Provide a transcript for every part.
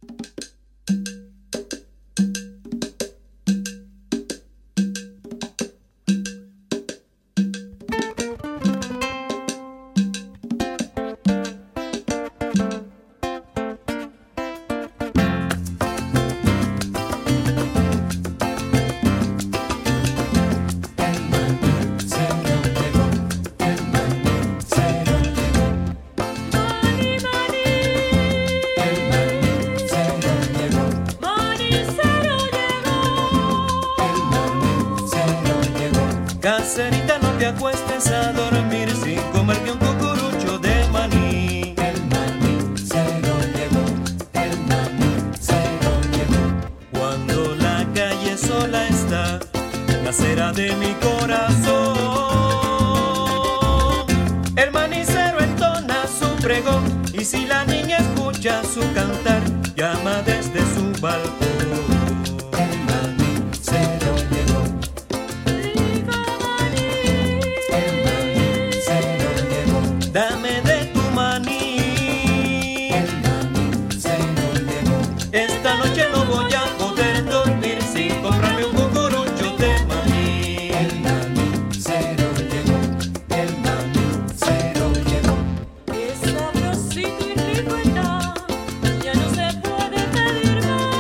Caserita, no te acuestes a dormir sin comerte un cucurucho de maní. El maní se lo llevó, el maní se lo llevó. Cuando la calle sola está, casera de mi corazón, el manicero entona su pregón, y si la niña escucha su cantar, llama desde su balcón. El maní se lo llevó. Dame de tu maní. El maní se lo llevó. Esta noche no voy a poder dormir sin comprarme un cucurucho de maní. El maní se lo llevó. El maní se lo llevó. Es sabrosito y rico está, ya no se puede pedir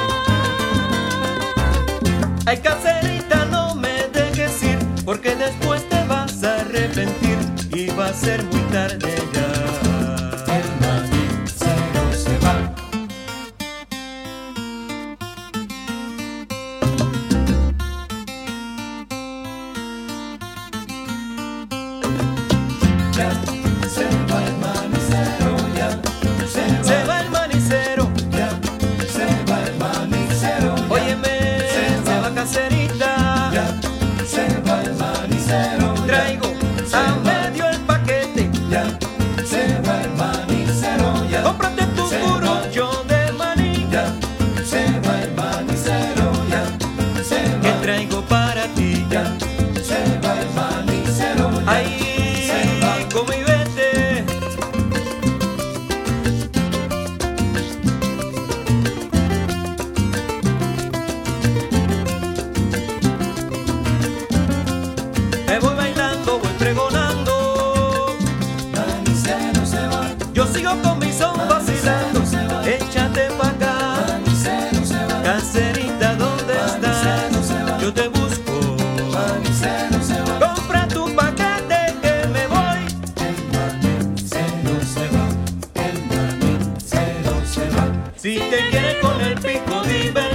más. Ay, caserita, no me dejes ir, porque después te vas a arrepentir y va a ser muy tarde ya. El manicero se va. Ya se va el manicero, ya Se va el manicero, ya se va el manicero. óyeme, se va caserita. Ya se va el manicero. Traigo a medio el paquete. Ya se va el manicero. Ya Cómprate tu cucurucho de maní, ya se va el manicero. Ya se que va. traigo para ti. Ya se va el manicero. Ya Ay, come y vete. Me voy bailando, voy pregonando. Manicero se va. Yo sigo con mi son vacilando. Échate pa' acá, Manicero se va. caserita, ¿dónde estás? Yo te busco. Manicero se va. Compra tu paquete que me voy. El manicero se va. El manicero se va. Si te quieres con el pico divertido,